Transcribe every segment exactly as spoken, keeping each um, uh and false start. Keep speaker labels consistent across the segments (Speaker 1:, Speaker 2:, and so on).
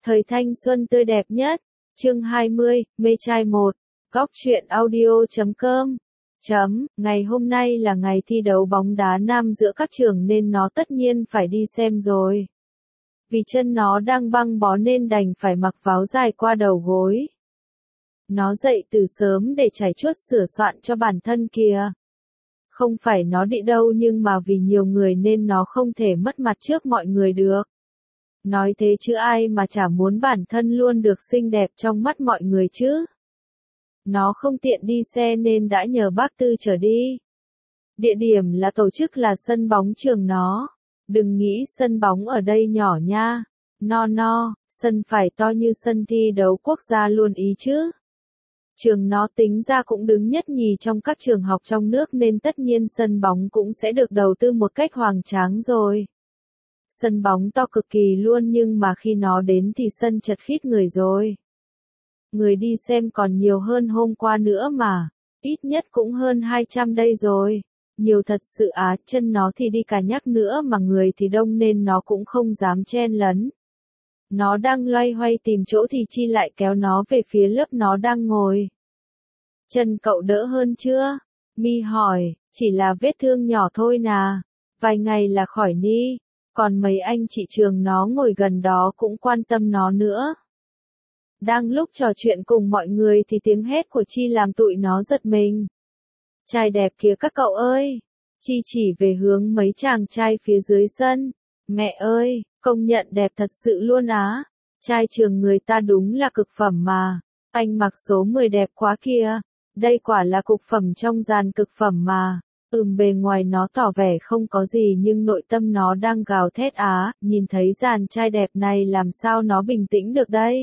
Speaker 1: Thời thanh xuân tươi đẹp nhất. Chương hai mươi, mê trai một. Góc truyện audio chấm com. Chấm, ngày hôm nay là ngày thi đấu bóng đá nam giữa các trường nên nó tất nhiên phải đi xem rồi. Vì chân nó đang băng bó nên đành phải mặc váu dài qua đầu gối. Nó dậy từ sớm để trải chuốt sửa soạn cho bản thân kìa. Không phải nó đĩ đâu nhưng mà vì nhiều người nên nó không thể mất mặt trước mọi người được. Nói thế chứ ai mà chả muốn bản thân luôn được xinh đẹp trong mắt mọi người chứ. Nó không tiện đi xe nên đã nhờ bác Tư chở đi. Địa điểm là tổ chức là sân bóng trường nó. Đừng nghĩ sân bóng ở đây nhỏ nha. No no, sân phải to như sân thi đấu quốc gia luôn ý chứ. Trường nó tính ra cũng đứng nhất nhì trong các trường học trong nước nên tất nhiên sân bóng cũng sẽ được đầu tư một cách hoành tráng rồi. Sân bóng to cực kỳ luôn nhưng mà khi nó đến thì sân chật khít người rồi. Người đi xem còn nhiều hơn hôm qua nữa mà, ít nhất cũng hơn hai trăm đây rồi. Nhiều thật sự á, chân nó thì đi cả nhắc nữa mà người thì đông nên nó cũng không dám chen lấn. Nó đang loay hoay tìm chỗ thì Chi lại kéo nó về phía lớp nó đang ngồi. Chân cậu đỡ hơn chưa? Mi hỏi, chỉ là vết thương nhỏ thôi nà, vài ngày là khỏi ni. Còn mấy anh chị trường nó ngồi gần đó cũng quan tâm nó nữa. Đang lúc trò chuyện cùng mọi người thì tiếng hét của Chi làm tụi nó giật mình. Trai đẹp kìa các cậu ơi! Chi chỉ về hướng mấy chàng trai phía dưới sân. Mẹ ơi, công nhận đẹp thật sự luôn á. Trai trường người ta đúng là cực phẩm mà. Anh mặc số mười đẹp quá kìa. Đây quả là cực phẩm trong dàn cực phẩm mà. Ừm bề ngoài nó tỏ vẻ không có gì nhưng nội tâm nó đang gào thét á, nhìn thấy dàn trai đẹp này làm sao nó bình tĩnh được đây.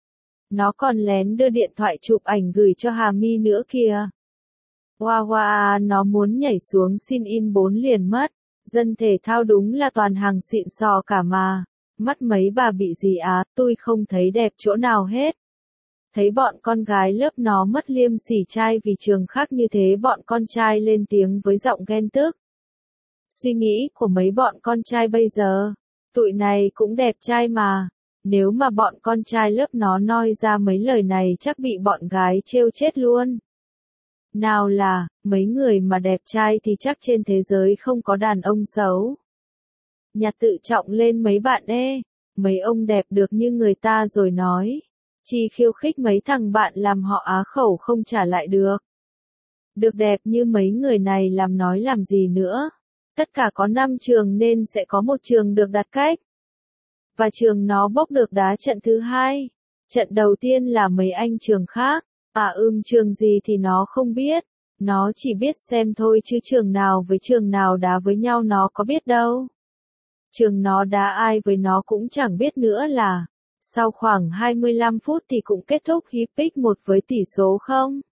Speaker 1: Nó còn lén đưa điện thoại chụp ảnh gửi cho Hà My nữa kìa. Hoa hoa, nó muốn nhảy xuống xin in bốn liền mất. Dân thể thao đúng là toàn hàng xịn sò cả mà. Mắt mấy bà bị gì á, tôi không thấy đẹp chỗ nào hết. Thấy bọn con gái lớp nó mất liêm sỉ trai vì trường khác như thế bọn con trai lên tiếng với giọng ghen tức. Suy nghĩ của mấy bọn con trai bây giờ, tụi này cũng đẹp trai mà, nếu mà bọn con trai lớp nó noi ra mấy lời này chắc bị bọn gái trêu chết luôn. Nào là, mấy người mà đẹp trai thì chắc trên thế giới không có đàn ông xấu. Nhặt tự trọng lên mấy bạn ê, mấy ông đẹp được như người ta rồi nói. Chi khiêu khích mấy thằng bạn làm họ á khẩu không trả lại được. Được đẹp như mấy người này làm nói làm gì nữa. Tất cả có năm trường nên sẽ có một trường được đặt cách. Và trường nó bốc được đá trận thứ hai. Trận đầu tiên là mấy anh trường khác. À ưm trường gì thì nó không biết. Nó chỉ biết xem thôi chứ trường nào với trường nào đá với nhau nó có biết đâu. Trường nó đá ai với nó cũng chẳng biết nữa là. Sau khoảng hai mươi lăm phút thì cũng kết thúc hiệp pick một với tỷ số không?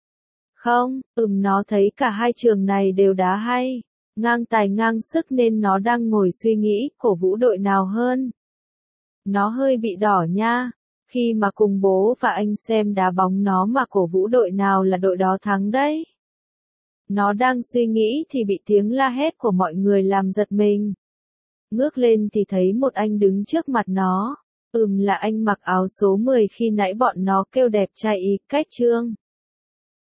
Speaker 1: Không, ừm nó thấy cả hai trường này đều đá hay, ngang tài ngang sức nên nó đang ngồi suy nghĩ cổ vũ đội nào hơn. Nó hơi bị đỏ nha, khi mà cùng bố và anh xem đá bóng nó mà cổ vũ đội nào là đội đó thắng đấy. Nó đang suy nghĩ thì bị tiếng la hét của mọi người làm giật mình. Ngước lên thì thấy một anh đứng trước mặt nó. Ừm là anh mặc áo số mười khi nãy bọn nó kêu đẹp trai ý cách trương.